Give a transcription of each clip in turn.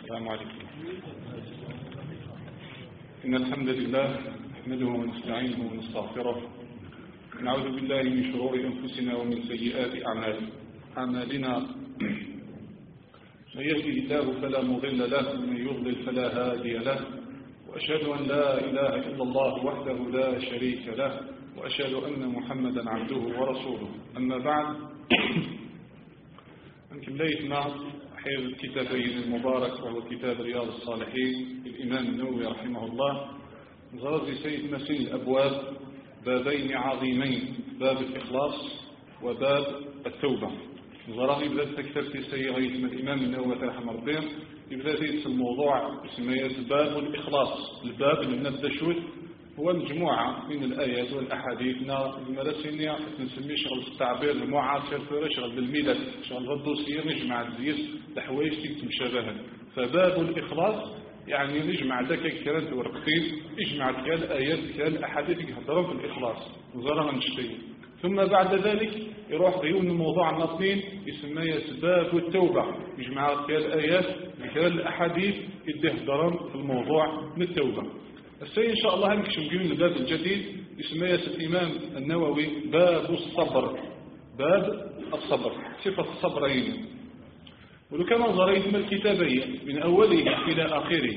السلام عليكم. إن الحمد لله نحمده ونستعينه ونستغفره، نعوذ بالله من شرور أنفسنا ومن سيئات أعمالنا. من يهده الله فلا مضل له ومن يضلل فلا هادي له، وأشهد أن لا إله إلا الله وحده لا شريك له، وأشهد أن محمدا عبده ورسوله. أما بعد، نكمليتنا حيث الكتابين المبارك وهو كتاب رياض الصالحين للإمام النووي رحمه الله. نزرز سيد مسين الأبواب بابين عظيمين، باب الإخلاص وباب التوبة. نزرز يبدأ تكتب في سيغيث من الإمام النووي رحمه الله، يبدأ في الموضوع اسمه باب الإخلاص. الباب اللي نبدأ شوي هو مجموعة من الآيات والأحاديث المراسينية نسميه شغل التعبير المعاصر، شغل بالميلاد، شغل الدوسية نجمع الزيس لحوايج مشابهة. فباب الإخلاص يعني نجمع ذاك الكلام ورقتين، يجمع الآيات الأحاديث يهضرون في الإخلاص نزارها نشتي. ثم بعد ذلك يروح غيون الموضوع النصين يسميه باب التوبة، يجمع الآيات الأحاديث يهضرون في الموضوع من التوبة. السيد إن شاء الله هنكشف نجيب الباب الجديد يسميه الإمام النووي باب الصبر. باب الصبر، صفة الصبرين. ولو كان نظريت من الكتابية من أوله إلى آخره،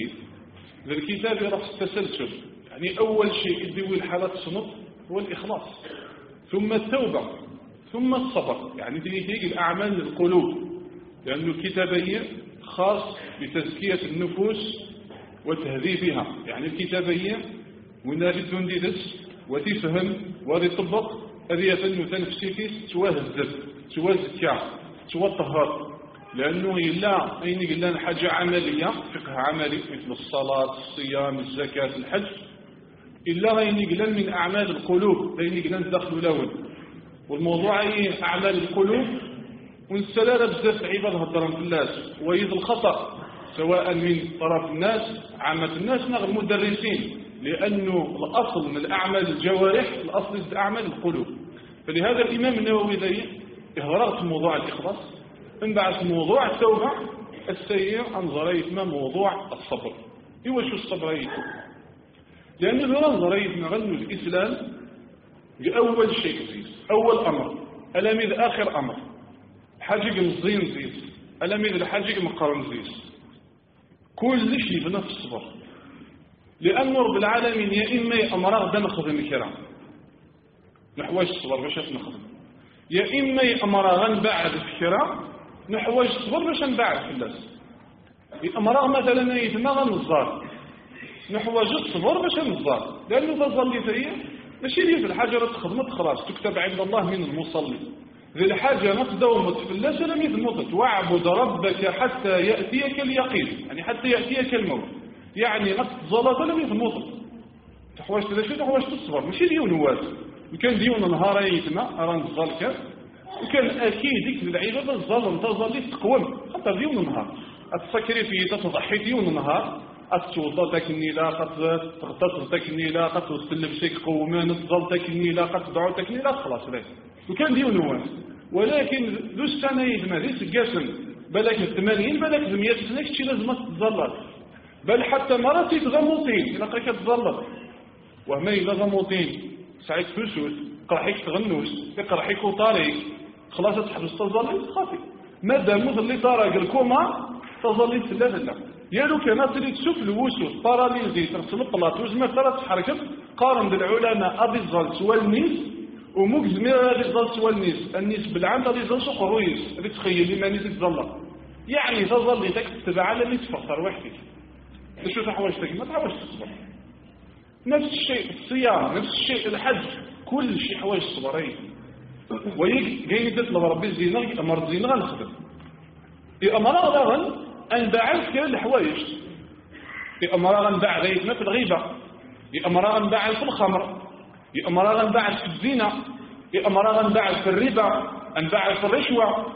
الكتاب يرى التسلسل. يعني أول شيء يدوي الحالة الصنف هو الإخلاص، ثم التوبة، ثم الصبر. يعني تيجي الأعمال للقلوب، لأن الكتابية خاص بتزكية النفوس وتهذيبها. يعني الكتابية ونافذ ندرس وتفهم وتطبق هذه فن تنفسيكيس توهزت توزكى توطهر. لأنه إلا أين قلنا حاجة عملية، فقه عملي مثل الصلاة، الصيام، الزكاة، الحج، إلا أين قلنا من أعمال القلوب، أين قلنا دخل لون. والموضوع أي أعمال القلوب ونسلالة بزاف عباد هضرا في الناس ويد الخطأ سواء من طرف الناس عامة الناس نغ المدرسين، لأنه الأصل من أعمال الجوارح الأصل أعمال القلوب. فلهذا الإمام النووي ذي إهرغت موضوع الإخلاص، انبعث موضوع التوبة السيء أنظريت ما موضوع الصبر. إيوا شو الصبر؟ لأنه نظريت نغنو الإسلام بأول شيء زيز، أول أمر ألاميذ آخر أمر حاجة الزين زيز، ألاميذ الحاجة المقارن زيز، كل شيء يبنى في الصبر. لأن رب العالمين يا إما يأمر دم خدم الكرام نحواج الصبر باش نخدم، يا إما يأمر غنبعد في الكرام نحواج الصبر باش نبعد في الناس. يأمر مثلا يتما غنزار نحواج الصبر باش نزار، لأنه تظل فيا ماشي لي في الحاجة تخدمت خلاص تكتب عند الله من المصلي. ذي الحاجة نقدوم تفلس لم يذمضت، واعبد ربك حتى يأتيك اليقين، يعني حتى يأتيك الموت. يعني نقض لم يذمضت تحواج تذا شو تحواج تصبر ماشي ديون نواس. وكان ديون نهار يتما راه نزال وكان أكيد ديك العبادة الظلم تظل تقوم حتى ديون نهار أتسكري فيه تضحي ديون نهار أتوضى ذاك النيلة تغتسل ذاك النيلة تلبسك قومان تظل ذاك النيلة تدعو ذاك النيلة خلاص ليه. وكان ديون نواس. ولكن ذو السنة يدمى ذي سقاسم بلاك 80 بلاك 100 سنة كتشي لازم تتظلل، بل حتى مرات يتغموطين إلا قريك تتظلل. وهما إلا غموطين سعيد فسوس قرحيك تغنوس قرحيك وطاريك خلاص تحبس تظلل خاطي. مادام اللي طارق الكوما تظلل ثلاثة يالو كانت اللي تشوف الوسوس باراليزي ترسل البلاط وزما ثلاث حركات قارن بالعلماء أبي الزلس والنيس وموك زمير هذه الزلس والنيس. النيس بالعام هذه الزلس وقرويس هذه تخيل لما نيس تظل، يعني تظل ذاك تتبع على اللي تفكر وحدك. شو تحواجتك ما تحواج تصبر. نفس الشيء الصيام، نفس الشيء الحج، كل شيء حواج الصبرين. ويجي جاي تطلب ربي الزينة أمر الزينة غنخدم أمر غن أن بعث كل الحوايج. أمر غن بعث غيثنا في الغيبة، أمر غن بعث في الخمر، أمر غن بعث في الزنا، أمر غن بعث في الربا، أن بعث في الرشوة.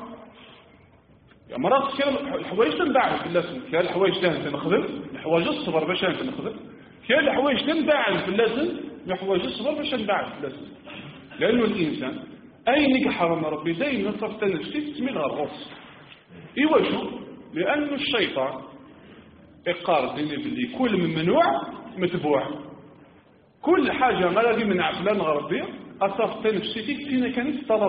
أمر كل الحوايج تنبعث في اللازم، كل الحوايج تنخدم الحوايج الصبر باش نخدم، كل الحوايج تنبعث في اللازم الحوايج الصبر باش نبعث في اللازم. لأنه الإنسان أين حرم ربي دائما صرت نفسي تسمي لها الغص. إيوا شو؟ لأن الشيطان إقرار ديني باللي كل من ممنوع متبوع، كل حاجة ما لازم من عفلان غربية أصافت نفسيتك فينا كانت طلب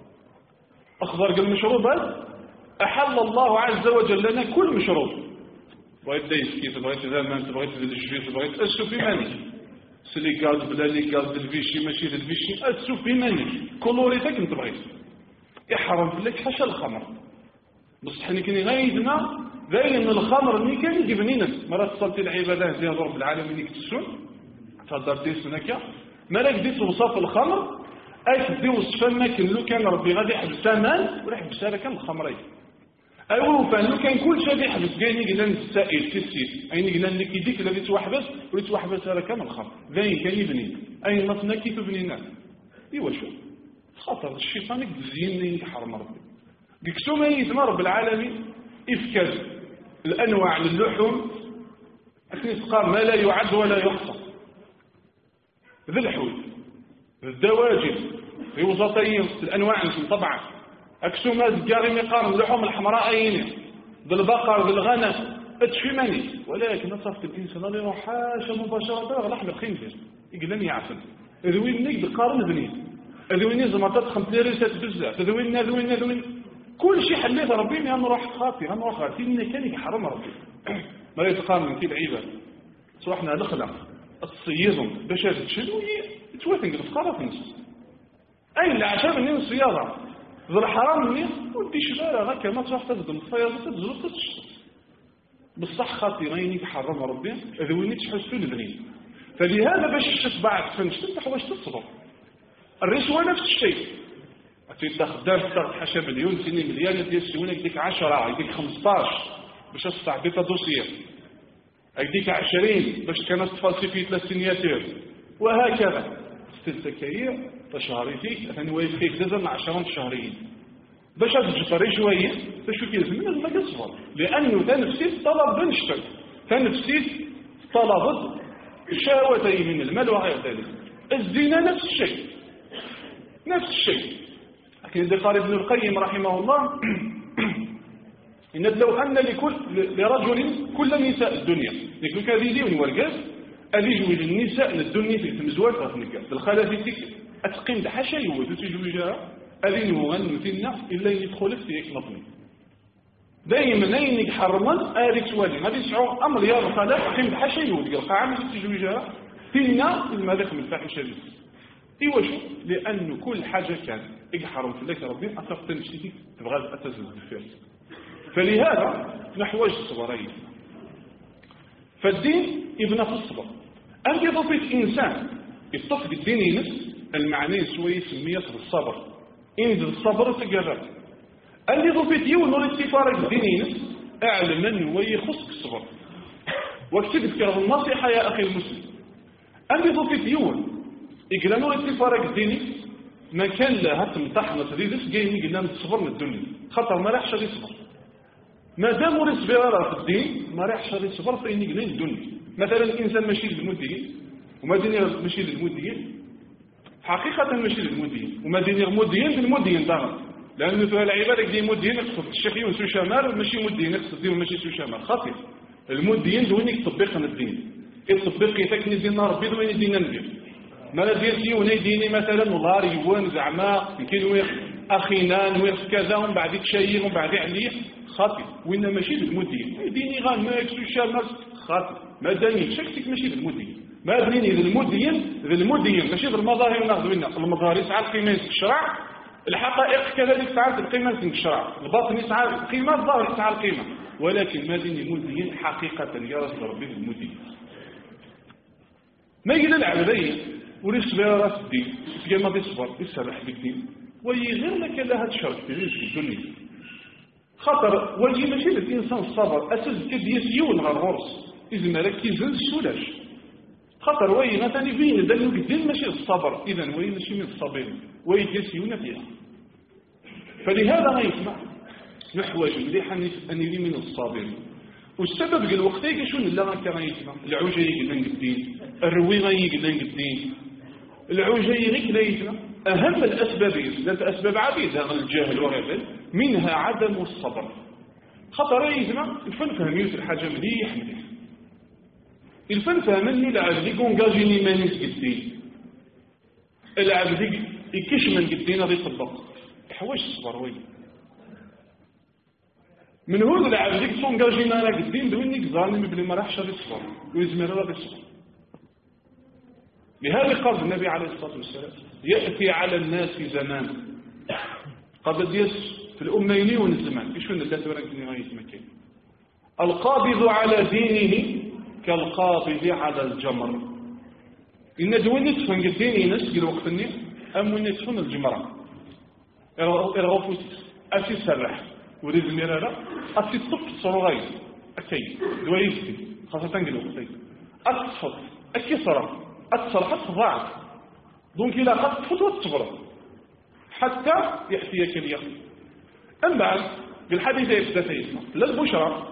أخضر المشروبات أحل الله عز وجل لنا كل مشروب، بغيت دايسكي تبغيت زمان تبغيت الجويس تبغيت أسو في ماني سلي غاز بلا لي غاز الفيشي ماشي الفيشي أسو في ماني كولوريتك انت بغيت يحرم لك حاشا الخمر بصح حنا كاين غايدنا باين الخمر ملي كان يجبنينا مرات صلت العبادات ديال رب العالمين كتسون تهضر هناك مالك ديت وصف الخمر اي دي وصف ما كان لو كان ربي غادي يحبس ثمن ولا يحبس هذا كان الخمرين ايوا فان لو كان كل شيء يحبس كاين قلنا السائل كيسير اين قلنا لك يديك لا توحبس ولا توحبس هذا كان الخمر باين كان يبني اي نصنا كيف بنينا ايوا شو خاطر الشيطان يزين يحرم ربي ديكسو ما يسمى رب العالمين افكاز الانواع من اللحوم تقال ما لا يعد ولا يحصى ذي الحوت الدواجن في وسطين الانواع طبعا اكسو ما الجاري مقارن اللحوم الحمراء اين ذي البقر ذي الغنم اتشفي ماني ولكن نصفت الانسان اللي يروح حاشا مباشره غلح بالخنزير يقلن يعفن ذوين نقد قارن بنين ذوين زمطات خمس ليريسات بزاف ذوين كل شيء حليت ربي انا نروح خاطي إن كان يحرم ربي ما يتقارن من كده عيبه صوحنا الخلق الصيادم باش تشدو يتوثق الفقره في النص اي العشاء من الصياده ذو الحرام مني ودي شباره هكا ما تروح تخدم الصياده تزرق تشتغل بصح خاطي غيني يحرم ربي ذويني تحسوا البنين فلهذا باش تتبع تفنش حوايج تصبر الرشوه نفس الشيء أنت خدام تاخذ حاشا مليون سنين مليان ديال السيونه يديك 10 يديك 15 باش تستعبط دوسيير يديك 20 باش كانت تفالسيفيت للسينياتور وهكذا استلتكاية تشهريتي ثاني وايد فيك دزر 10 شهرين باش تجبري شويه باش كيلزم ما كتصبر لانه تنفسيت طلب بنشتك تنفسيت طلب الشهوتين من المال وغير ذلك الزنا نفس الشيء لكن قال ابن القيم رحمه الله إن لو أن لرجل كل نساء الدنيا لكن كذي ونورقاس أليجوا للنساء الدنيا في المزواج غتنقاس الخالة في أتقيم حاشا يوجد تجوجها أذين وغنوتنا إلا يدخل في نطني دائما أين يحرما آلك سوالي غادي يسعوا أمر يا الخالة أقيم حاشا يوجد القاعة تجوجها فينا المذاق من الفاحشة إيوا شو لأنه كل حاجة كان يحرم في الله ربي أتفقد نفسيتك تبغى أتزل بالفعل فلهذا نحوج الصبرين فالدين يبنى في الصبر أنت يضفت إنسان يتفق الدين ينس المعنى سوى يسميه الصبر إن الصبر تجرب أنت يضفت يون الاتفاق الدين ينس أعلم من ويخصك الصبر واكتب كره النصيحة يا أخي المسلم أنت يضفت يون إقلانو الاتفاق الديني ما كان لها تمتحنا تريدس جايني قلنا نتصبر من الدنيا خطر ما راحش يصبر ما دام راه في الدين ما راحش يصبر فإني قلنا الدنيا مثلا الإنسان ماشي للمدين وما ديني ماشي للمدين حقيقة ماشي للمدين وما ديني المدين بالمدين دار لأنه في العبادة دي مدين يقصد الشيخ يونس شمال ماشي مدين يقصد ديون ماشي شمال خاطر المدين دوني تطبيق الدين التطبيق يتكني دين ربي دوين دين النبي ما ديال سيوني ديني مثلا نهار يوان زعما يمكن ويخ اخينا ويخ كذا ومن بعد تشير ومن بعد عليه خاطي وين ماشي بالمدين ديني غان ما يكسو شامل خاطي ما داني شكتك ماشي بالمدين ما بنيني بالمدين ماشي بالمظاهر ناخذ منها المظاهر يسعى القيمه في الشرع الحقائق كذلك تعرف القيمه في الشرع الباطن يسعى القيمه الظاهر يسعى القيمه ولكن ما ديني المدين حقيقه يا رسول ربي المدين ما يجي العباديه وريس راس الدين في ما بيصبر يسرح بالدين ويغير لك لها تشرف في الدنيا خطر وجه ماشي الانسان الصبر اساس كديسيون غير غرس اذا ما ركز السلاش خطر وي مثلا بين دلو قدام ماشي الصبر اذا وي ماشي من الصابرين وي ديسيون فيها فلهذا غيسمع نحوج مليح ان يلي من الصابرين والسبب قال وقتها شنو اللي غيسمع العوجه يقلن الدين الرويغه يقلن الدين العوجه يقلن أهم الأسباب ذات أسباب عديدة الجهل وغيره منها عدم الصبر خطر يجمع الفن فهمية الحاجة مليح الفن فهمني العبد يكونجاجيني مانيس قدين العبد يكش من قدين هذا يطبق يحوش الصبر وين من هو العبد يكونجاجيني على قدين دويني ظالم بلي ما راحش هذا الصبر ويزمر هذا الصبر. لهذا قال النبي عليه الصلاة والسلام يأتي على الناس زمان قد يس في الأمين والزمان كيشو ندات ورقني غاية مكان القابض على دينه كالقابض على الجمر إن دوين يتفن قديني نسق الوقت الني أم وين يتفن الجمرة إرغفوت أسي سرح وريد المرارة أسي الطفل صرغي أكي دوين يفتي خاصة تنقل وقتي أتصفط أكي صرح الصلاة ضاعت دونك إلى قد تفوت الصبر حتى يأتيك اليقين. أما بعد بالحديث يبدأ لا البشرى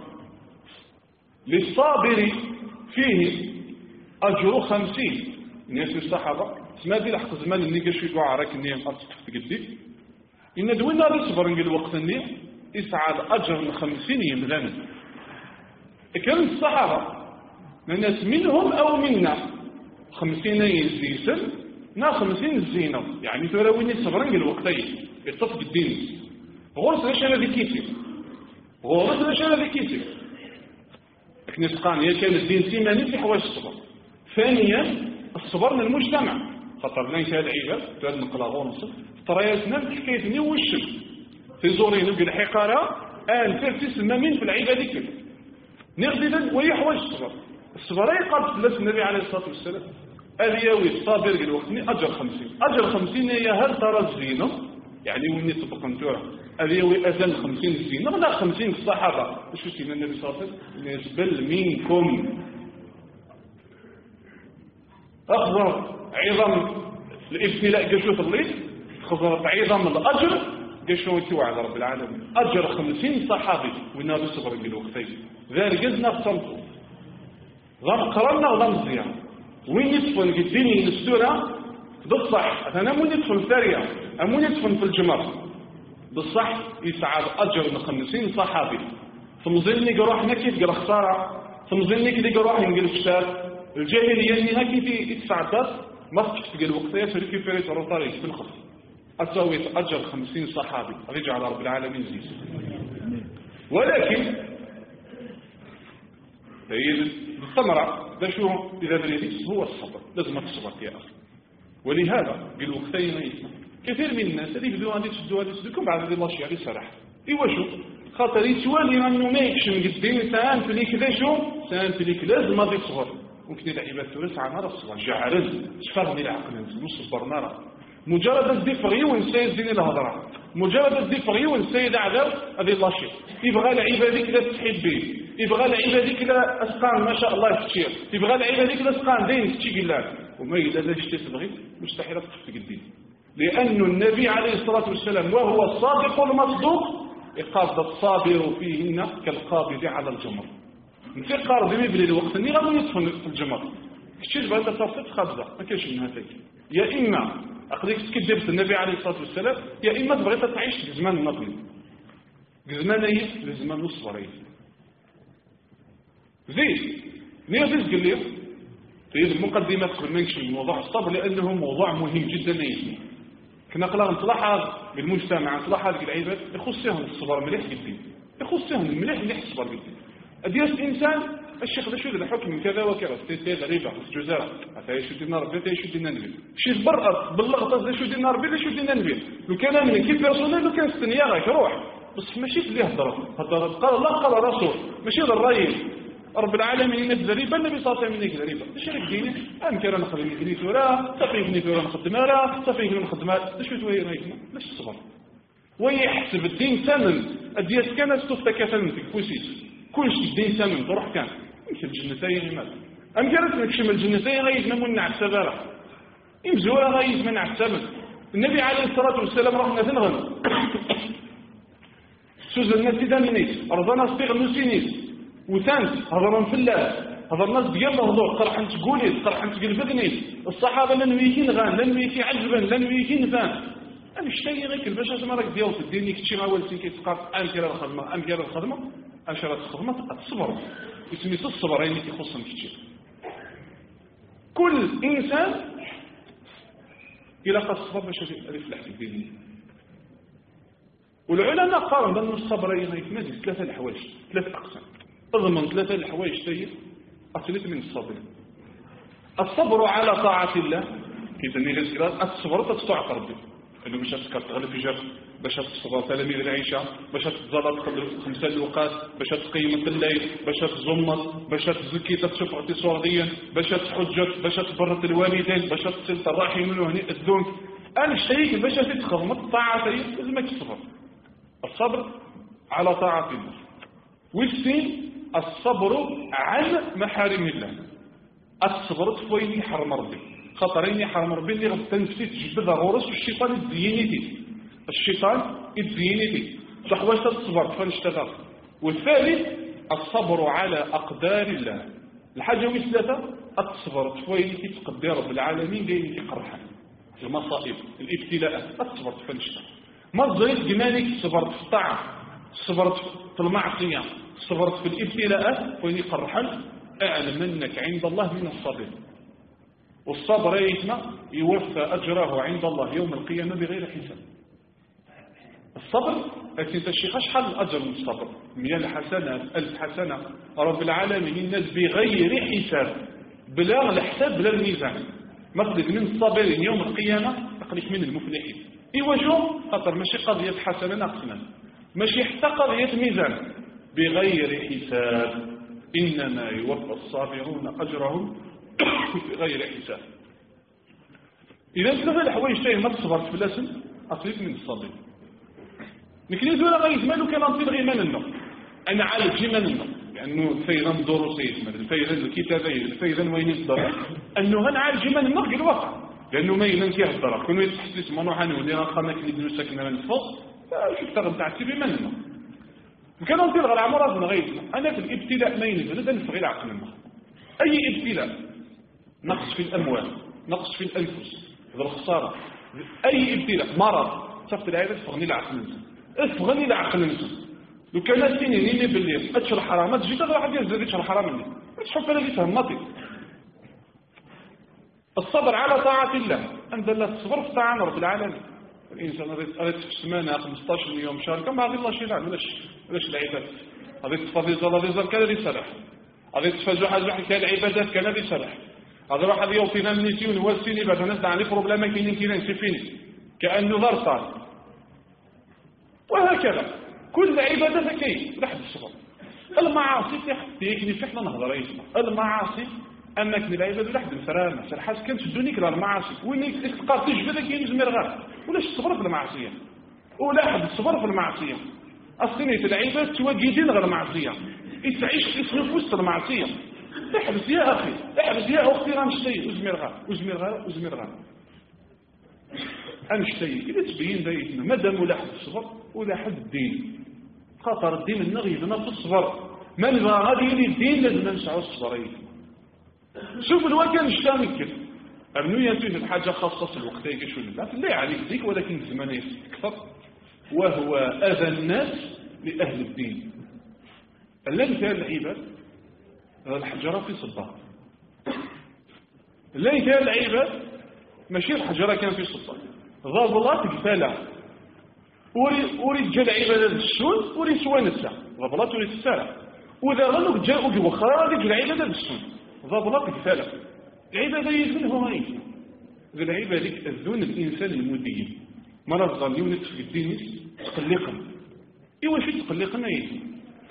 للصابر فيه أجر 50 الناس الصحابة ما دي لحق زمان اللي قاش يقع عراك النية مقصد في قدي إن دوينا للصبر نقول الوقت النية يسعى أجر 50 يملانا كان الصحابة الناس منهم أو منا 50 يزيسن نا 50 الزينة يعني تراويني صبرنج الوقتين يتصف الدين غورس ليش أنا ذكيتي غورس ليش أنا ذكيتي لكن يسقان يا كان الدين سيماني في حوايج الصبر. ثانيا الصبر من المجتمع خاطر لين كان العباد تاد نقلاغون نصف طرياتنا حكايتني وشم في زورين نقول حقارة الفير تسمى من في العباد كده نغددا وهي حوايج الصبر. الصبر يقابل لس النبي عليه الصلاة والسلام أذيوي الصابر قال وقتني أجر 50 أجر 50 هي هل ترى الزينة يعني وين يطبق انتورا أذيوي أزل 50 الزينة لا 50 الصحابة شو سيدنا النبي صلى الله عليه وسلم يزبل منكم أخضر عظم الابتلاء قشو في الليل خضرت عظم الأجر قشو توعد رب العالمين أجر 50 صحابي والنبي صبر قال وقتين ذلك إذن أخصمته ضم قررنا وضم الزيارة وين يدفن قديني السورة بالصح أنا مو يدفن ثريا أمو يدفن في الجمر بالصح يسعى أجر من 50 صحابي ثم ظني قروح نكيد قرأ خسارة ثم ظني كده قروح ينقل فشار الجاهلية اللي هكي يتسعدت ما تكتب الوقتية فريكي فريت روطاري في الخف أسوي أجر 50 صحابي رجع على رب العالمين زيز. ولكن الثمرة ده شو إذا بريديس هو الصبر لازم تصبر يا أخي. ولهذا بالوقتين يسمع كثير من الناس اللي بدون أن يتشدوا هذا يسدوكم بعد هذه الله شيء عليه صراحة إيوا شو خاطر يتوالي أنه ما يكشم قدين سان في ليك ذا شو سان في ليك لازم ما تصبر ممكن العباد تورس عن هذا الصبر جعرز شفرني العقل نص برنارا مجرد الدفغي ونسي الزين الهضرة مجرد الدفغي ونسي العذاب هذه الله شيء يبغى لعبادك لا تحب به يبغى لعبادك لا أسقان ما شاء الله تشير يبغى لعبادك لا أسقان دين تشيق الله وما إذا لا تبغي مستحيل تخفق الدين لأن النبي عليه الصلاة والسلام وهو الصادق المصدوق يقابض الصابر فيهن كالقابض على الجمر انت قارض يبلي الوقت اني غادي يدفن في الجمر كتشي بهذا تصفيت خابزه ما كاينش منها فيك يا اما اقدرك تكذب النبي عليه الصلاه والسلام يا اما تبغي تعيش في زمان النقل زمان ايه زمان الصبر زين نيرفز قال لي في المقدمه قبل ما نمشي موضوع الصبر لانه موضوع مهم جدا لينا كنا قلنا نتلاحظ بالمجتمع نتلاحظ العباد يخصهم الصبر مليح جدا يخصهم المليح الصبر جدا أدياس الإنسان الشيخ ذا شو ذا حكم كذا وكذا تي غريبة الجزارة حتى يشد النار بيتا يشد النبي شيخ برأت باللغط ذا شد النار بيتا يشد النبي لو كان من كيف بيرسونيل لو كان استنياغك روح بس ماشي اللي هضر قال الله قال رسول ماشي هذا الرأي رب العالمين الذريبة النبي صلى الله عليه وسلم ذريبة ايش هيك ديني أم كان نخدم يجري ثورة صفيفني ثورة نخدمها لا صفيفني نخدمها ايش بتوي رايكم ليش الصبر ويحسب الدين ثمن أدياس كان استفتك ثمن في كوسيس كل شيء الدين ثمن تروح كان يمكن الجنتين ماذا أم كانت نكشم الجنتين غيث نمنع السبارة يمزوها غيث منع الثمن النبي عليه الصلاة والسلام رحنا ثنغن سوز الناس دامينيس أرضنا صبيغ نسينيس وثانت هضرنا في الله هذا الناس بيام مهضور قرح انت قوليس قرح انت قلبقنيس الصحابة لن ويكين غان لن ويكين عجبا لن ويكين فان أنا الشيء غيك الباشا زمارك ديال في الدين يكتشي مع أول سنكي تقاط أم كيرا الخدمة أم كيرا الخدمة أشارة الخدمة تصبر يسمي الصبر يعني يخصهم كتير كل إنسان إلى قد الصبر باش يفلح في الدين. والعلماء قالوا بأن الصبر يتميز ثلاثة الحوايج، ثلاثة أقسام. أضمن ثلاثة الحوايج تي أصلت من الصبر. الصبر على طاعة الله كيتني غير الصبر تستطيع ربي انه باش تغلب في جرب، باش تصبر تلاميذ العشاء، باش تزرب خمسة الوقات، باش تقيم الليل، باش تزمط، باش تزكي تشوف اقتصاديا، باش تحجج، باش تبرت الوالدين، باش تصل الرحم وهني الذنب. انا شيء باش تخدم الطاعه لازمك الصبر. الصبر على طاعة الله. والثاني الصبر عن محارم الله. الصبر فوين يحرم ربي، خاطرين يحرم ربي اللي غتنفسي تجبد الغرس والشيطان يتزينيتي، الشيطان يتزينيتي تحواش الصبر فنشتغل. والثالث الصبر على أقدار الله. الحاجة والثلاثة الصبر فوين يتقدر رب العالمين جاي يقرحها المصائب الابتلاءات، الصبر فنشتغل. مصدرت جمالك صبرت في الطاعة، صبرت في المعصية، صبرت في الابتلاءات وين يقرحل، اعلم انك عند الله من الصبر. والصبر يوفى اجره عند الله يوم القيامة بغير حساب. الصبر لكن تشيخ شحال الاجر من الصبر، 100 حسنة 1000 حسنة رب العالمين الناس بغير حساب، بلا الحساب بلا الميزان. مقصد من الصابرين يوم القيامة تقليك من المفلحين. إيواجو خاطر ماشي قضية حسنة ناقصنا، ماشي حتى قضية ميزان، بغير حساب. إنما يوفى الصابرون أجرهم بغير حساب. إذا ثلاثة الحوايج تاعي ما تصبرت في اللسن أصليت من الصابرين. نكنيز ولا غير مالو كان نصير غير مالنا أنا عالج جي مالنا لأنه الفيضان الدروسية الفيضان الكتابية الفيضان وين يصدر أنه هنعالج جي مالنا في الواقع، لأنه ما ينسيه الضرر كونه يتحسس منو حنوني رقمك اللي دنو ساكنة من الفوق شفت غنتاع تسيبي مننا كان نصير غير عمرات نغيثنا. أنا في الابتلاء ما ينزل هذا نفغي العقل. أي ابتلاء نقص في الأموال، نقص في الأنفس، الخسارة، أي ابتلاء مرض صفت العيادة تفغني العقل، افغني العقل. لو كان سنيني بالليل أتشر حرامات جيت هذا واحد يزيد يتشر حرام مني تشوف أنا جيت همطي. الصبر على طاعة الله أنزل الله الصبر في طاعة رب العالمين. الإنسان أريد في السمانة 15 يوم شهر كم هذه الله شيء لا ولاش العبادة أريد تفضل الله رزق كان ذي سرح، أريد تفجع حاجة كان العبادات كان ذي سرح. هذا واحد يوطينا من نسيون والسيني بعد ناس عليه بروبلما كاينين كاينين نسيفيني كأنه ضرطان. وهكذا كل عبادة كاين لحد الصبر. المعاصي تيكني فحنا نهضر ايسما المعاصي انك العبادة لحد السلامة سرحاس كانت الدنيا كلا المعاصي وين تلقى تجبدك كاين زمير غير ولاش الصبر في المعصية ولا حد الصبر في المعصية. أصلية العبادة تواجدين غير المعصية تعيش اسمه في وسط المعصية. احبس يا أخي احبس يا أختي رانشتي وزمير غير وزمير غير وزمير غير أنشتي إذا تبين دايتنا مادام ولا حد الصبر ولا حد الدين خاطر الدين النغي لنا في الصبر ما نبغى غادي يلي الدين لازم نسعى الصبر. شوف الوقت نشتامك كده أبنو ينتوي الحاجة خاصة في الوقت يكشون الله لا عليك ذيك ولكن الزمان يكثر وهو أذى الناس لأهل الدين. الذي كان العباد الحجرة في صباط الذي كان العباد ماشي الحجرة كان في صباط ضابلات قفالة وريد جاء العبادة بالسون وريد سوان الساعة ضابلات وريد الساعة وإذا غنوك جاءوا جوخرا ريد العبادة بالسون ضابلات قفالة العبادة يزمنه غير ذي العبادة الذون الإنسان المدين مرض ظنيون في الدين تقلقا إيوا شي تقلقنا يزم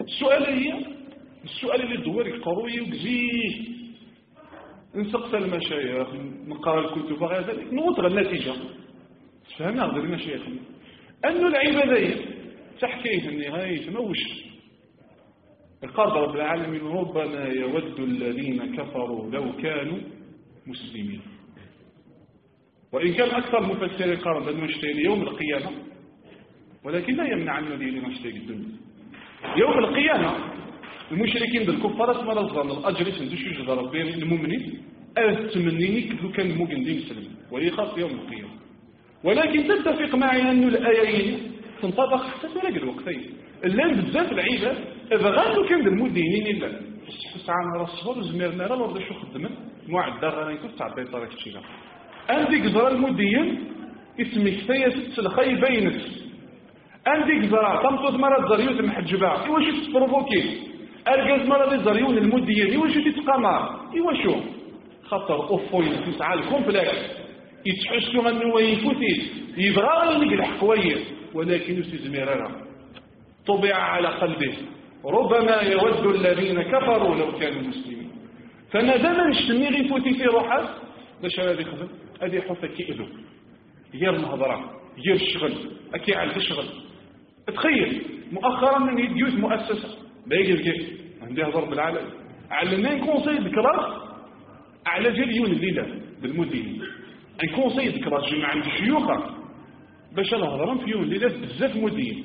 السؤال اللي دوارك قروي وكزيه نسقس المشايخ نقرأ الكتب وغير ذلك نوضغ النتيجة فهمنا غير المشايخ أنه العبادية تحكيه النهاية موش القرض رب العالمين ربما يود الذين كفروا لو كانوا مسلمين. وإن كان أكثر مفسرين قرض المشتري يوم القيامة ولكن لا يمنع أنه دي لمشتري الدنيا يوم القيامة المشركين بالكفار اسم رزان الأجر يسندوش يجد ربهم المؤمنين التمنيني لو كان المؤمن دين مسلم ويخاف يوم القيامة. ولكن تتفق معي أن الآيين تنطبق حتى تلاقي الوقتين اللي بزاف العيبة إذا غانوا كان المدينين إلا الساعة نرى الصبر وزميرنا راه ورد شو خدمت معدة غير يكون تعطي طريق الشيء عندك زرا المدين اسمك سياسة الخي بينك عندك زرا تمطط مرة زريوت محجبة إيوا شو تبروفوكي أرجز مرة زريون المدين إيوا شو تتقمر إيوا شو خطر أوفوين تسعى الكومبلكس يتحسوا أنه يفوتي يبغى ينقلح قوية ولكن يستزمرنا طبع على قلبه ربما يود الذين كفروا لو كانوا مسلمين فما دام نشتمي غيفوتي في روحه باش هذا يخدم هذه يحط كيئذو غير الهضره غير الشغل اكي على الشغل تخيل مؤخرا من يديوت مؤسسه باقي كيف عندي هضر بالعالم علمنا كونساي دكلاس على جليون الليله بالمديرين ان كونساي دكلاس جمع عند الشيوخ باش الهضره في يوم الليله بزاف مديرين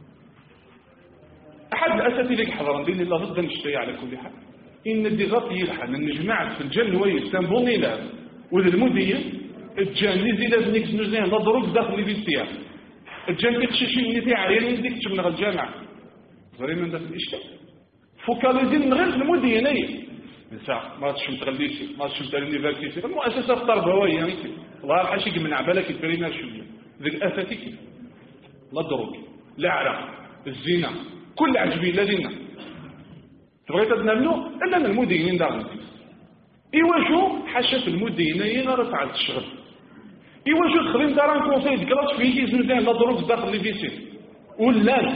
أحد الأساتذة حضرا دين الله ضد نشتري على كل حال إن الدغاط يلحن أن جماعة في الجنة يستنبوني لا وذا المدير الجان نزي لازم يكسنوزين لا ضروب داخل في السياق الجان تقشيشين نتي عريان نديك تشبنا الجامعة ظري من ذات الإشتاء فوكاليزين غير المدير نساء ما تشم تغليسي ما تشم تغليسي المؤسسة التربوية يعني الله الحشيك من عبالك البرينا شوية ذي الأساتيك لا ضروب لا عرق الزينة كل عجبي لدينا تبغيت تنملو الا المدينين داغن ايوا شو حاشا المدينين رفع الشغل ايوا شو تخلين داران كونساي دكلاس فيه زمزان لا ضروب داخل لي فيسي ولا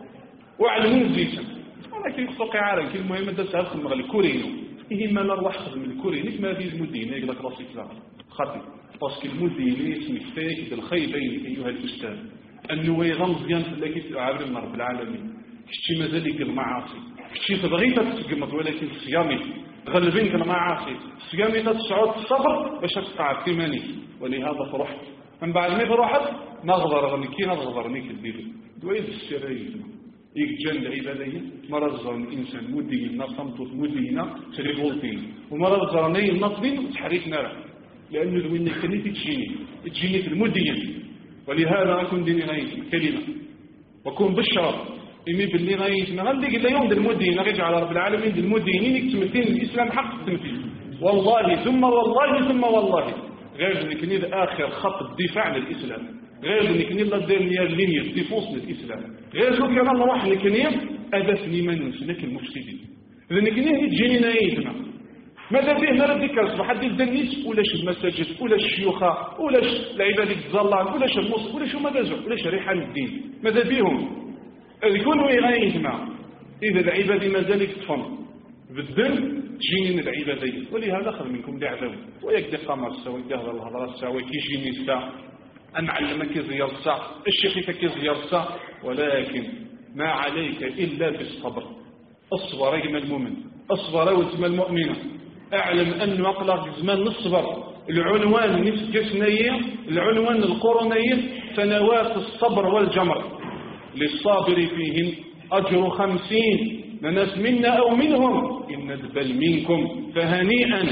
وعلمون زيتم ولكن خصوصي عارف كي المهم دا سهل خدم غير الكورينو ما نروح خدم الكوريني كما في المدينه يقول لك راسي كذا خاطي باسكو المدينه اسمك فايك الخيبين ايها الاستاذ انه يغمز مزيان في لكي عابر رب العالمين كشتي مازال يقل معاصي كشتي تبغي تتقمط ولكن صيامي غلبينك المعاصي صيامي تسعود الصبر باش تقع في ماني ولهذا فرحت من بعد ما فرحت نغضر كي نغضر نيك الدير دويد السرايين يجن العبادية مرزر الإنسان مدينة صمتوت مدينة تريبولتين ومرزرني النصبين تحريك نار لأنه الوين كني تجيني في المدين ولهذا أكون ديني غاية كلمة وكون بالشرف إمي باللي غاية ما غندي قل يوم المدين غير على رب العالمين المدينين يكتمثين الإسلام حق التمثيل والله ثم والله ثم والله غير انك نيد آخر خط الدفاع للإسلام غير انك نيد لدير لينيا ديفونس للإسلام غير شو كمان نروح لك نيد أدفني من نسلك المفسدين لأنك نيد تجيني نايدنا ماذا فيه نرى ذكر صباح حد الدنيس ولاش المساجد ولاش الشيوخة ولاش العبادة الزلال ولاش الموسيقى ولاش مدازع ولاش ريحان الدين ماذا فيهم يكونوا يغايتنا إذا العبادة مازال يكتفن بالذل تجيني العبادية ولهذا أخذ منكم دعوة ويكدي قمر السوا يدهر الهضرة السوا كيجيني الساعة أن علمك زيار الساعة الشيخ زيار الساعة ولكن ما عليك إلا بالصبر اصبر أيها المؤمن اصبر وزم المؤمنة اعلم أن أقلق زمان الصبر العنوان نسكسنية العنوان القرنية سنوات الصبر والجمر للصابر فيهن أجر 50 لناس منا أو منهم إن ندبل منكم فهنيئا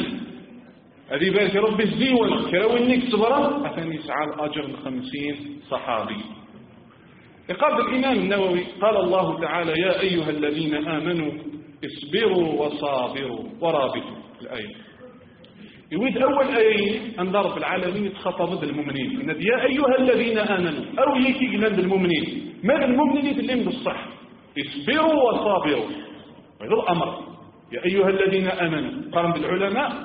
هذه بالك رب الزيون كراو إنك صبرا أثني سعى الأجر 50 صحابي يقال الإمام النووي قال الله تعالى يا أيها الذين آمنوا اصبروا وصابروا ورابطوا الآية يريد أول آية أن رب العالمين يتخاطب المؤمنين إن يا أيها الذين آمنوا أو يكي جلند المؤمنين ماذا المؤمنين اللي بالصح اصبروا وصابروا هذا الأمر يا أيها الذين آمنوا قرن بالعلماء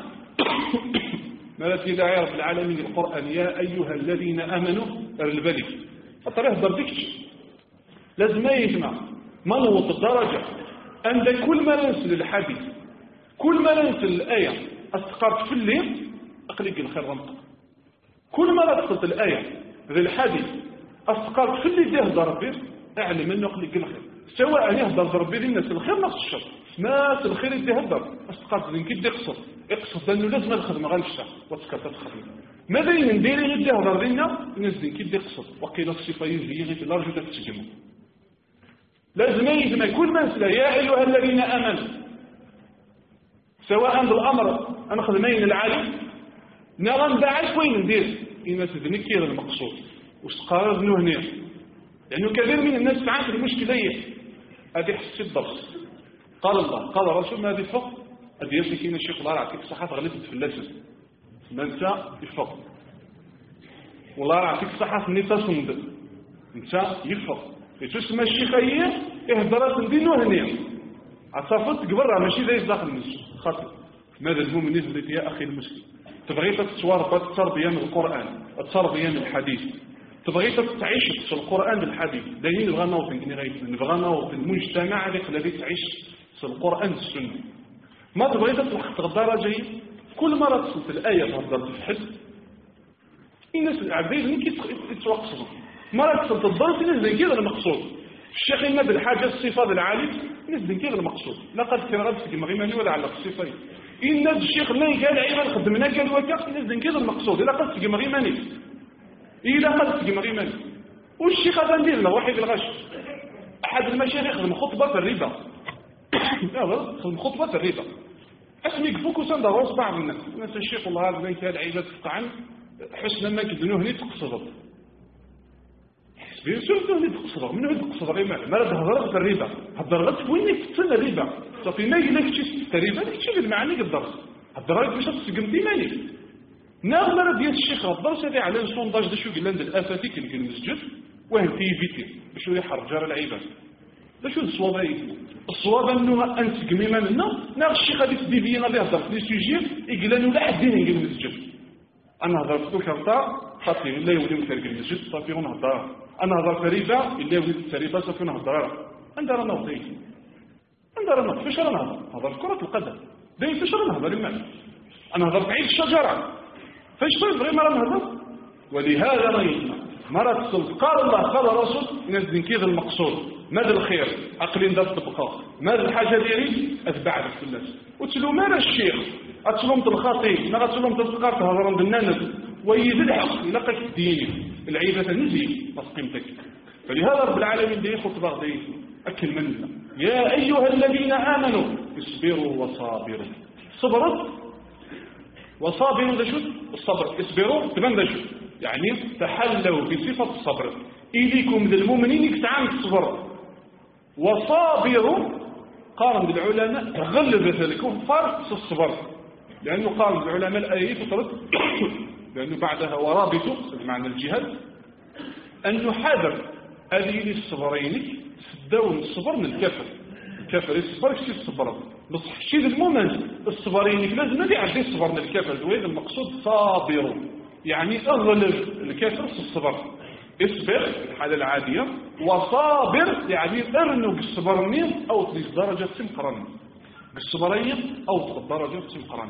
ماذا إذا يعرف العالمين القرآن يا أيها الذين آمنوا البلد الطريق ضربكش لازم ما يجمع منوط الدرجة عند كل ما ننسل الحديث كل ما ننسل الآية أستقرت في الليل أقلق الخير رمق كل ما نقصد الآية ذي الحديث أستقرت في الليل يهدر ربي أعلم أنه أقلق الخير سواء يهدر ربي للناس الخير نفس الشر ناس الخير يهدر أستقرت ذي كده يقصد لأنه لازم الخدمة غالشة وتسكرت الخدمة ماذا يندير يهدر لنا الناس ذي كده يقصد وقيل الصفة يزيه في الأرجو تتسجمه لازم يكون مسألة يا أيها الذين آمنوا سواء بالأمر أنخذ مين العالم نرى ندعش وين ندير إما تذنكير المقصود وستقارض نهنير لأنه كثير من الناس ساعات المشكلة هذه حس الدرس قال الله قال رسول ما هذه فقط أدياسي كاين الشيخ الله يعطيك الصحة غليت تفلاسن ما أنت يفق والله يعطيك الصحة ني تصند أنت يفق تسمى الشيخ أيه إهدرات ندينو هنيا عصافت قبرها ماشي زي الداخل المسجد خاطر ماذا المؤمن يثبت يا أخي المسلم تبغي تتربية من القرآن التربية من الحديث تبغي تعيش في القرآن بالحديث دايين نبغى نوطن نبغى نوطن المجتمع الذي تعيش في القرآن السنة ما تبغي تغدر جاي كل مرة تصل في الآية تهدر تفحص الناس العبيد يتوقصوا مرة تصل تضل الناس زي كذا المقصود الشيخ إما بالحاجة الصفات العالية الناس زي كذا المقصود لا قد كرغت في مغيماني ولا على الصفات إن الشيخ لا قال عيبا خدمنا قال وكاق الناس زي كذا المقصود إلا قد في مغيماني إلا قد في مغيماني والشيخ هذا ندير له واحد الغش أحد المشايخ يخدم خطبة في الربا يخدم خطبة في الربا اسمي كفوك وسند راس بعض الناس الشيخ والله هذا زين كان عيبات تقعن حسنا ما كدنوه هني تقصد بيان سور هني تقصد من هني تقصد غير ما هضرت في الربا هضرت وين تسنى الربا صافي ما يقول لك شي الربا داكشي المعاني قدرت هضرت باش تسقم ديماني نعم مرة ديال الشيخ الدرس هذه على سونداج دا شو قال لنا الافاتي كاين المسجد واه تيفيتي باش يحرج رجال العباد دا شو الصواب الصواب انه انت كميما منا ناغ الشيخ غادي تدي لينا اللي هضر في سوجي يقول لنا لا حدين نقول المسجد انا هضرت لك هضر خاطر لا يولي مترك المسجد صافي ونهضر انا هضر فريبه الا وليت التريبه صافي نهضر ندير انا وضيف ندير انا فاش انا نهضر هضر كره القدم دايما فاش انا نهضر انا هضر بعيد الشجره فاش غير مرة نهضر ولهذا رأينا مرة تصل قال الله قال الرسول نزل كذا المقصود ماذا الخير أقلين ذات تبقى ماذا الحاجة ديالي أتبع في الناس وتلو ماذا الشيخ أتلوم الخطيب ما أتلوم تذكر تهضرون بالناس ويد الحق لقيت الدين العيبة نزي مسقيمتك فلهذا رب العالمين دي خطبة دي أكل مننا يا أيها الذين آمنوا اصبروا وصابروا صبرت وصابروا ذا شو الصبر اصبروا تمام ذا شو يعني تحلوا بصفة الصبر إليكم ذا المؤمنين يكتعام الصبر وصابروا قارن بالعلماء غلب ذلكم فرق الصبر لأنه قارن بالعلماء الآية فترد لأنه بعدها ورابطوا بمعنى الجهاد أنه حذر هذه الصبرين سدون الصبر من الكفر الكفر الصبر كشي الصبر بس حشي المؤمن الصبرين لازم ندي عندي الصبر من الكفر وين المقصود صابروا يعني اغلب الكفر في الصبر اصبر الحالة العادية وصابر يعني ارنو بالصبرين او تلك درجة سمقرن بالصبرين او درجة سمقرن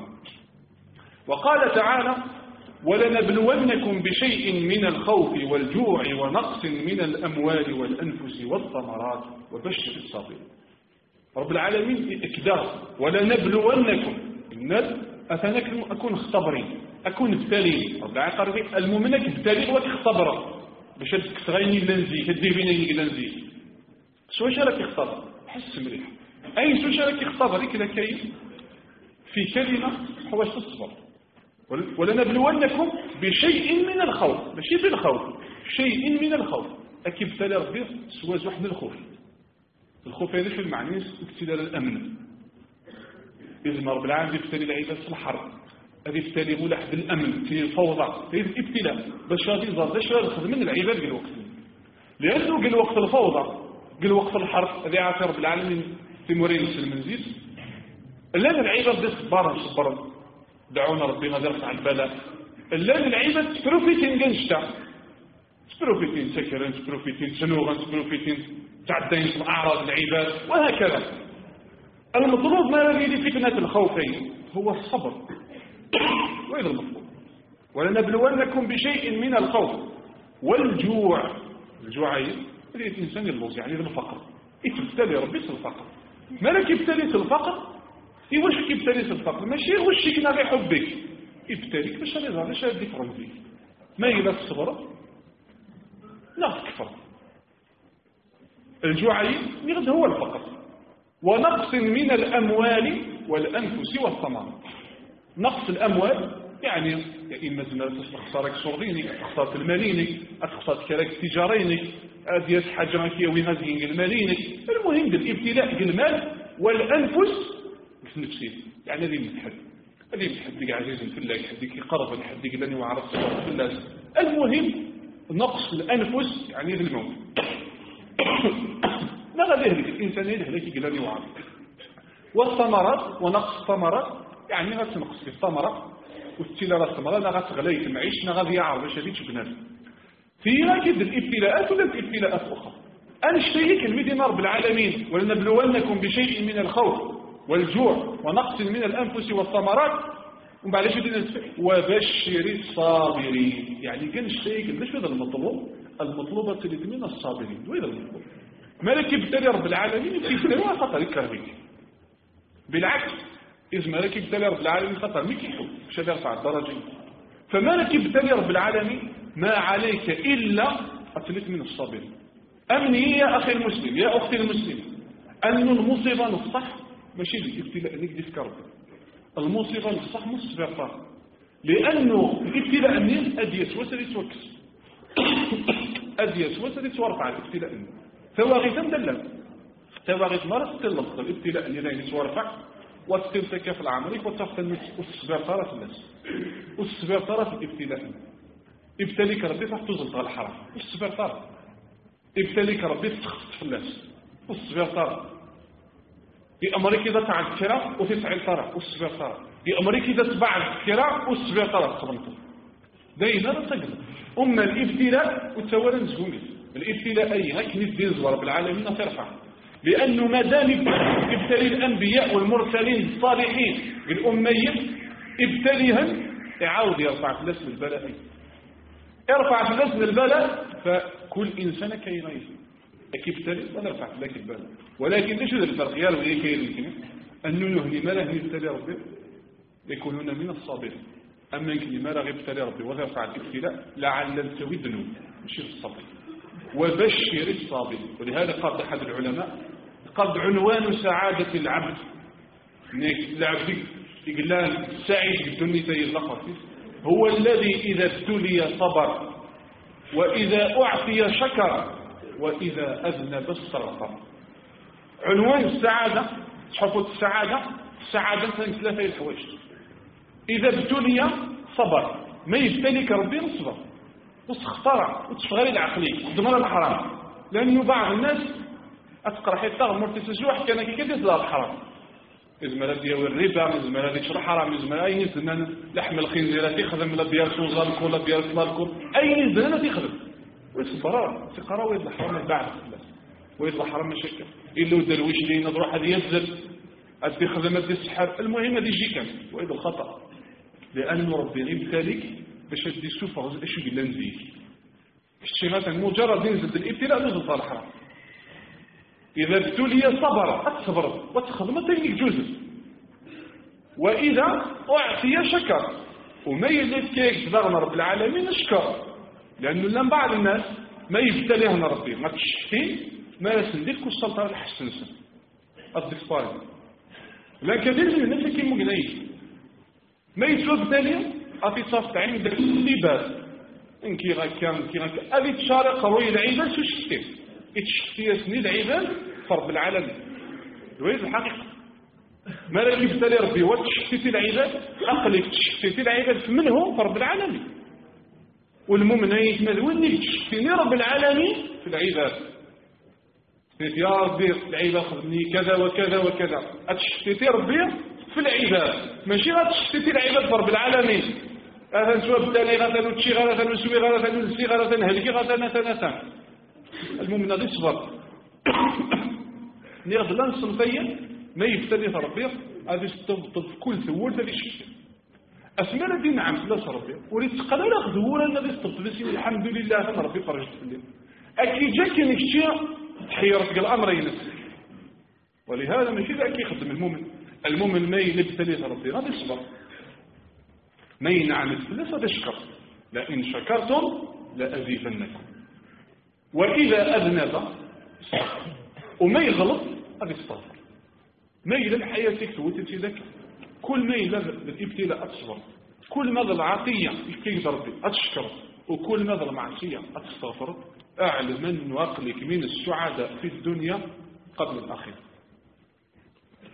وقال تعالى ولنبلونكم بشيء من الخوف والجوع ونقص من الأموال والأنفس والثمرات وبشر الصابرين رب العالمين إكدار ولنبلونكم أثناكم أكون اختبرين أكون ابتلين رب العالمين المؤمنك ابتلين وتختبر باش تغيني لنزي كدير بيني لنزي سوى شارك يختبر حس مريح أي سوى شارك يختبر كذا كيف في كلمة حواش تصبر ولنبلونكم بشيء من الخوف ماشي بالخوف شيء من الخوف أكيد ابتلى ربي سوى زحن الخوف الخوف هذا في المعنى ابتلاء الأمن إذن رب العالمين يبتلي العباد في الحرب هذه ابتلي ملاحظ الأمن في الفوضى هذه الابتلاء باش غادي يظهر باش ياخذ من العباد قال وقت لأنه قال وقت الفوضى قال وقت الحرب هذه عارف رب العالمين في مورينس المنزل الآن العباد صبرا دعونا ربي غادي يرفع البلاء الآن العباد سبروفيتين كنشتا سبروفيتين سكرين سبروفيتين سنوغا سبروفيتين تعدين في أعراض العباد وهكذا المطلوب ما يريد فتنة الخوفين هو الصبر وإذا المطلوب ولنبلونكم بشيء من الخوف والجوع الجوعين يريد الإنسان يلوز يعني الفقر يبتلي ربي في الفقر مالك يبتلي في الفقر واش كيبتلي في الفقر ماشي واش كنا غير حبك يبتليك باش يظهر باش يديك ربي ما إلا الصبر لا تكفر الجوعين يغد هو الفقر ونقص من الأموال والأنفس والثمرات نقص الأموال يعني إما زمان تخسرك صغرينك تخسرك المالينك تخسرك كراك تجارينك ديال حاجة ماكية وين هذه المالينك المهم الابتلاء بالمال والأنفس في نفسه يعني هذه يتحد ديك عزيز فلاك حديك يقرب حديك لاني وعرف صبر فلاس. المهم نقص الأنفس يعني هذا الموت. ما غادي يهلك الإنسان يهلك لاني وعرف. والثمرات ونقص الثمرات يعني غتنقص في الثمرة والتلارة الثمرة لا غتغلي المعيش لا غادي يعرف باش هذيك بنادم. فيها كيد الابتلاءات ولا الابتلاءات أخرى. أنشتي كلمة رب العالمين ولنبلونكم بشيء من الخوف والجوع ونقص من الأنفس والثمرات ومن بعد وبشر الصابرين. يعني كان الشيء باش هذا المطلوب تريد من الصابرين. وهذا المطلوب مالك يبتلي رب العالمين يبتلي خطر يكرهك. بالعكس إذا مالك يبتلي رب العالمين خطر ميك يحب باش يرفع الدرجة. فمالك يبتلي رب العالمين ما عليك إلا أتلك من الصابرين. أمني يا أخي المسلم يا أختي المسلم أن المصيبة الصح ماشي الابتلاء اللي يذكر المصيبة الصح مش الصبر. لأنه الابتلاء منين أديس وسري توكس أديس وسري تورفع الابتلاء منين ثواغيثا دلل ثواغيث مرة تلصق الابتلاء اللي تورفع وتستمسك في العمل وتفتن والصبر طرف الناس والصبر طرف الابتلاء. ابتليك ربي تحتوزل طال الحرام والصبر طرف. ابتليك ربي تخص في الناس والصبر طرف. بأمريكا إذا تعد كرا وتسعي طرف والصبر طرف. بأمريكا إذا تبع كرا والصبر طرف صبرته دايما تقدر. أما الابتلاء والتوالى نزهومي الابتلاء أي هك ندين رب العالمين ترفع. لأنه ما دام ابتلي الأنبياء والمرسلين الصالحين بالأمية ابتليهم يعاود يرفع الناس من البلاء. ارفع الناس من البلاء فكل إنسان كيغير ابتلي ولا رفع لك البلاء. ولكن ليش هذا الفرق يا ربي كيريكنا أنه نهني ما له يبتلي ربي يكونون من الصابرين. أما يمكن ما له يبتلي ربي ولا رفع الابتلاء لعل تسوي الذنوب مش الصبر. وبشر الصابرين. ولهذا قال أحد العلماء قد عنوان سعادة العبد العبد يقول سعيد الدنيا تيزلقه هو الذي إذا ابتلي صبر وإذا أعطي شكر وإذا أذنب استغفر. عنوان السعادة تحفظ السعادة ثلاثة الحوايج. إذا ابتلي صبر ما يبتليك ربي نصبر واستخترع وتشغل العقلي ضمن الحرام. لأنه بعض الناس أتقرأ حتى مرتسجوح كان كيف يطلع الحرام إزمالا ديال الربا إزمالا ديال شرح حرام إزمالا أي زمان لحم الخنزير تيخدم لا ديال سوزان كولا ديال سلالكم أي زمان تيخدم ويصبر تقرا ويطلع حرام بعد ويطلع حرام مشاكل إلا درويش اللي نروح هذه ينزل أدي خدمة ديال السحر. المهم هذه يجي كان وهذا الخطأ. لأنه ربي يبتليك باش تدي سوفر ايش يقول نزيد شي مثلا مجرد ينزل الابتلاء نزل طال الحرام. إذا ابتلي صبر أتصبر وتخدم تينيك جزء. وإذا أعطي شكر وما يلف كيك تدغنا رب العالمين شكر. لأنه لما بعض الناس ما يبتليهن ربي ما تشتي ما يسندك والسلطة الحسن سن أصدق صاري. لكن لازم الناس كي مقنعي ما يتوبتلي أفي صفت عند اللباس إنكي غاكان كي غاكان أبي تشارق روي العيبان شو شكتين اتشتي سني العيبان فرب العالم. الويد الحقيقة ما لا يبتلي ربي وتشتي العيبان أقلك تشتي العيبان منه فرب العالمين. والمؤمن يتمذون تشتيني رب العالمين في العيبان يا ربي العيبان خذني كذا وكذا وكذا أتشتي ربي في العباد ماشي غتشتتي العباد فرب العالمين. هذا نسوى بالتالي غدا نتشي غدا نسوي غدا ننسي غدا نهلكي غدا نتنسى. المؤمن غادي يصبر نيغد لا نصنفيا ما يبتلي ربي غادي يستبطل في كل ثور غادي يشتي اسماء دي نعم لا ربي وليت تقدر غدورا غادي يستبطل الحمد لله انا ربي فرجت في الليل اكيد جاك نكشي تحيرك الامر ينسى. ولهذا ماشي ذاك يخدم المؤمن ما يبتلي ربي غادي يصبر ما ينعم الفلس غادي يشكر لئن شكرتم لأزيدنكم. وإذا أذنب وما يغلط غادي يستغفر. ما إلى حياتك توتي ذاك كل ما إلى الابتلاء تصبر كل ما العطية يكيد ربي أتشكر وكل ما المعصية أتستغفر. أعلم أن عقلك من السعادة في الدنيا قبل الآخرة.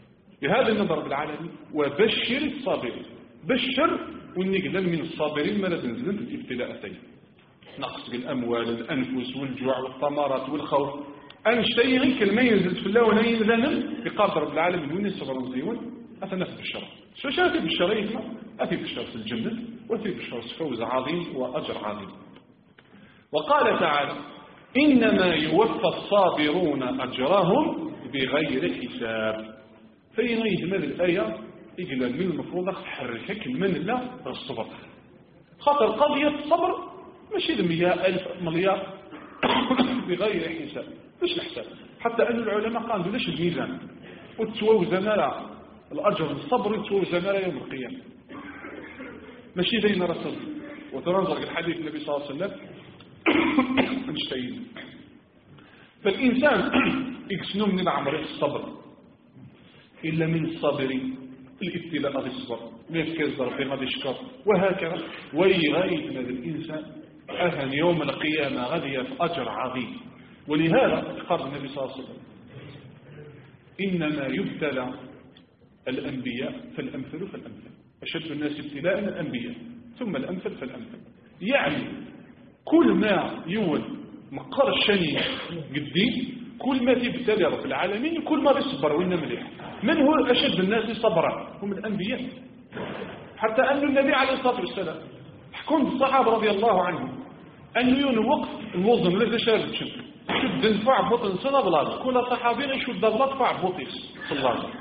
بهذا النظر بالعالمين وبشر الصابرين. بشر ونقدم من الصابرين ما لازم نزلت الابتلاءتين، نقص بالأموال الأنفس والجوع والثمرات والخوف. أنشتي غير كلمة ينزلت في الله ولا ينزلن بقدر رب العالمين وين يصبر نزيون أثناء في الشر. شو شاتي بالشر يسمع أثي بالشر في الجنة وأثي بالشر فوز عظيم وأجر عظيم. وقال تعالى إنما يوفى الصابرون أجرهم بغير حساب. فين يجمل الآية يقول من المفروض تحركها كلمة لا الصبر، خاطر قضية الصبر ماشي 100,000 مليار بغير حساب. ليش الحساب؟ حتى أن العلماء قالوا ليش الميزان وتوازن لا الأجر الصبر يتوازن لا يوم القيامة ماشي بين رسول وتنظر الحديث النبي صلى الله عليه وسلم مجتهد. فالإنسان يقسنو من العمر الصبر إلا من الصابر الابتلاء غادي يصبر ما يفكر ربي غادي يشكر وهكذا ويغاية هذا الإنسان أهل يوم القيامة غادي أجر عظيم. ولهذا قال النبي صلى الله عليه وسلم إنما يبتلى الأنبياء فالأمثل فالأمثل، أشد الناس ابتلاء الأنبياء ثم الأمثل فالأمثل. يعني كل ما يول مقر الشنية قدي كل ما تبتلى رب العالمين كل ما بيصبر وإنه مليح. من هو أشد الناس صبرا؟ هم الأنبياء. حتى أن النبي عليه الصلاة والسلام حكم الصحابة رضي الله عنهم أنه يون وقت الوزن لذا شارد شد دفع بطن سنة بلاد كل صحابين يشد دفع بطيس صلى الله عليه وسلم.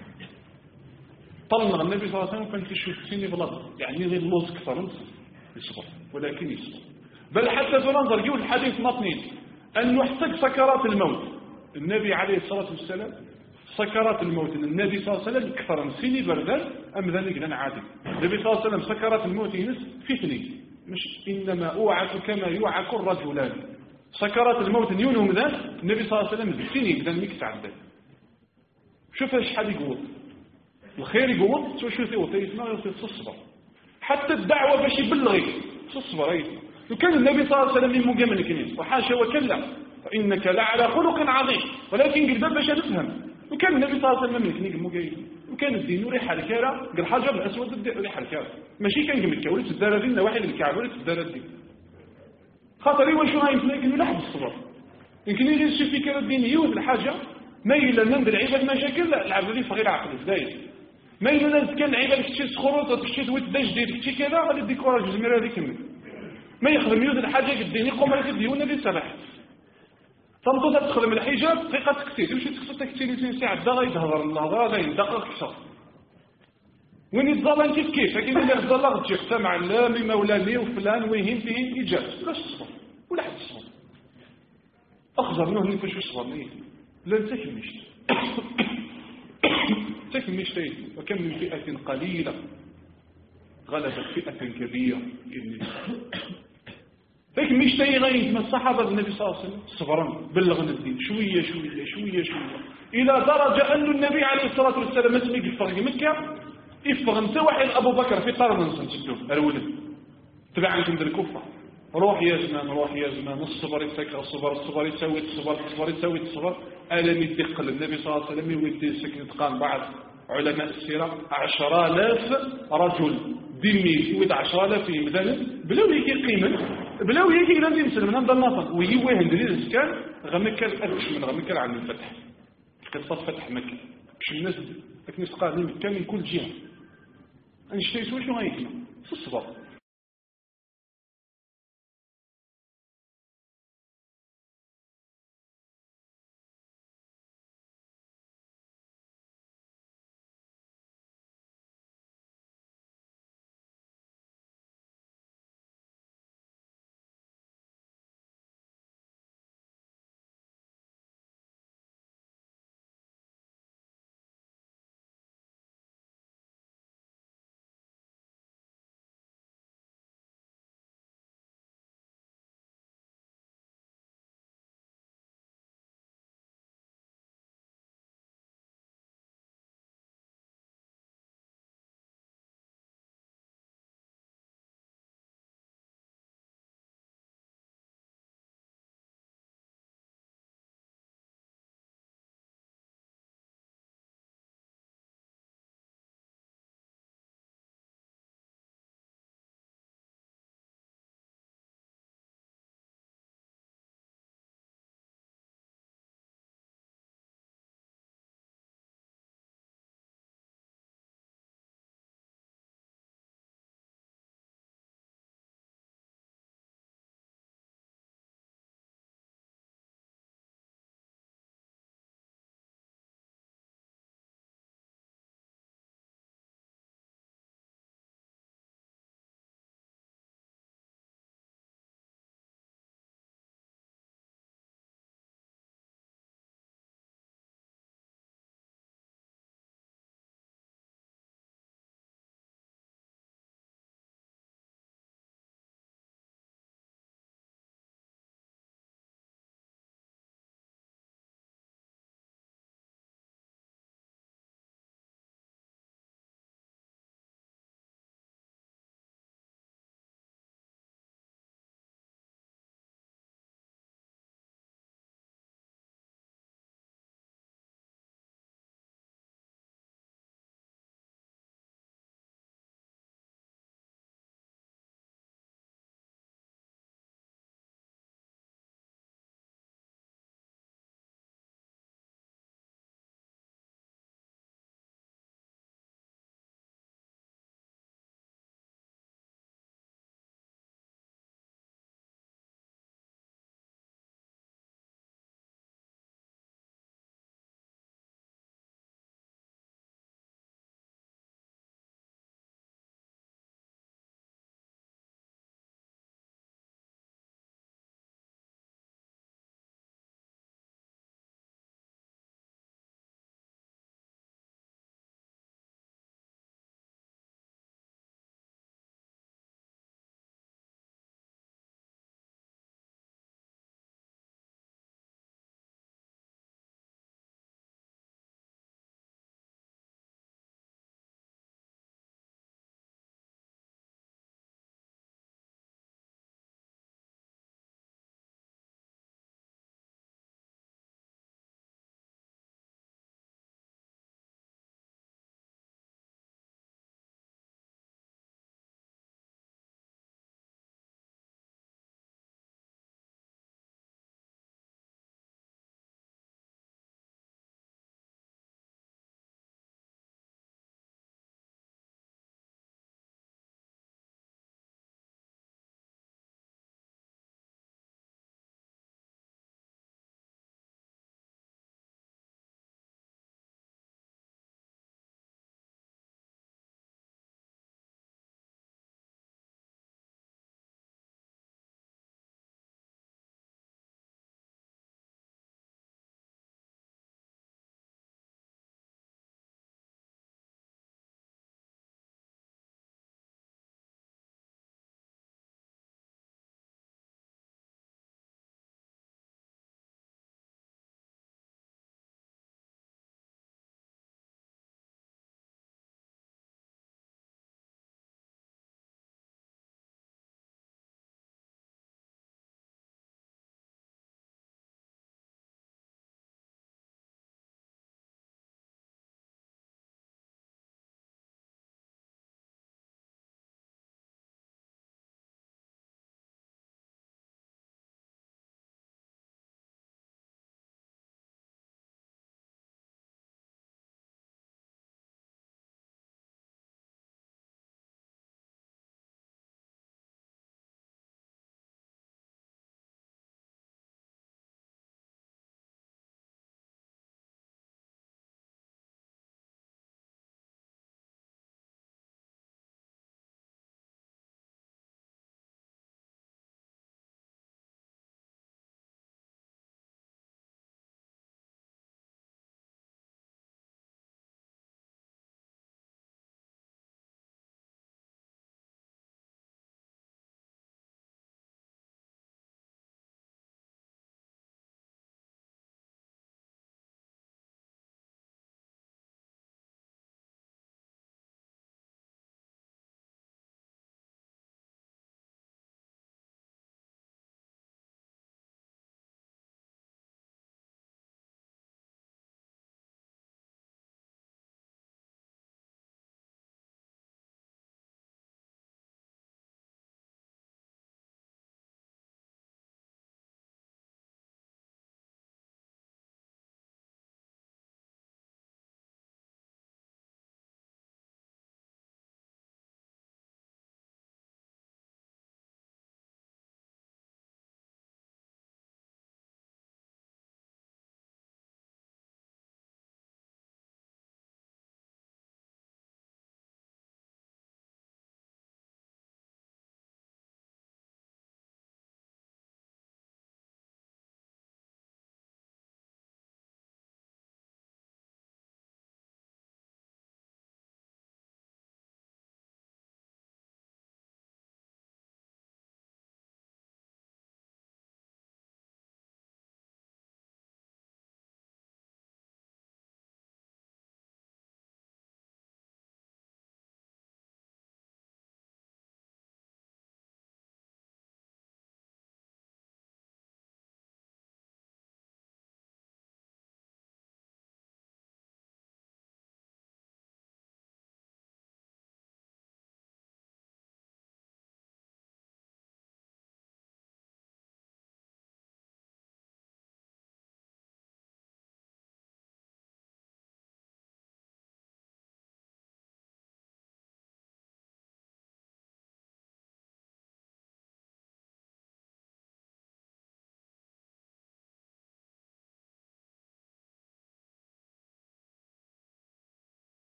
طلنا النبي صلى الله عليه وسلم كان يشد سيني بلاد يعني غير اللوز كثر يصبر ولكن يصبر. بل حتى تنظر يقول الحديث مطنين أنه يحتاج سكرات الموت. النبي عليه الصلاة والسلام سكرات الموت النبي صلى الله عليه وسلم كثر من سيني بردان أم ذلك لن عادي. النبي صلى الله عليه وسلم سكرات الموت ينس في اثنين مش إنما أوعك كما يوعك الرجلان. سكرات الموت يونهم ذا النبي صلى الله عليه وسلم بالسيني بدن ميك تعدد. شوف ايش حد يقول الخير يقول شو ثوتي يسمع يصير الصبر. حتى الدعوة باش يبلغي الصبر أيضا. وكان النبي صلى الله عليه وسلم من مجمل كنيس وحاشا وكلا فإنك لعلى خلق عظيم. ولكن قلبا باش نفهم وكان النبي صلى الله عليه وسلم من كنيس مجيد وكان الدين ريح الكارة قال حجر الأسود ريح الكارة ماشي كان قبل وليت الدارين نواحي الكعب وليت الدارين خاطر يقول شو هاي يمكن يلحظ الصبر يمكن يجي في كرة الدين يوز الحاجة ما إلا نند العباد مشاكل لا العباد صغير عقل بداية ما إلا نند كان العباد تشي سخروط تشي وداج دير تشي كذا غادي الديكوراج الزميرة هذيك ما يخدم يوز الحاجة الدين يقوم على الديون اللي سبح تنطط تدخل من الحجاب دقيقة تكتير يمشي تكتير تكتير ساعة دا غيظهر النهضة غير دقيقة كثر وين يتظل كيف لكن اللي يتظل غتجي مع اللامي مولاني وفلان ويهين فيه يجاز لا الصبر ولا حد الصبر أخزر منه نفش الصبر لا تكمش تكمش وكم من فئة قليلة غلبت فئة كبيرة بإذن الله. لكن مش غير من الصحابة النبي صلى الله عليه وسلم صبرا بلغنا الدين شوية شوية شوية شوية إلى درجة أن النبي عليه الصلاة والسلام اسمه يفرق مكة يفرق انت واحد أبو بكر في قرن نسجدون الولد تبع عندكم ذا الكفة روح يا زمان روح يا زمان الصبر يتسكر الصبر يسوي الصبر يسوي الصبر ألم يدقل النبي صلى الله عليه وسلم يودي سكن تقام بعد علماء السيرة 10,000 رجل دمي يود 10,000 مثلا بلاو يكي قيمة بلاو يكي لازم يمسل من هذا النصر ويوه هندريز السكان غمكة أكش من غمكة عن الفتح قصة فتح مكة كش الناس قادمين مكة من كل جهة أنشتي سوى شو هاي الصبر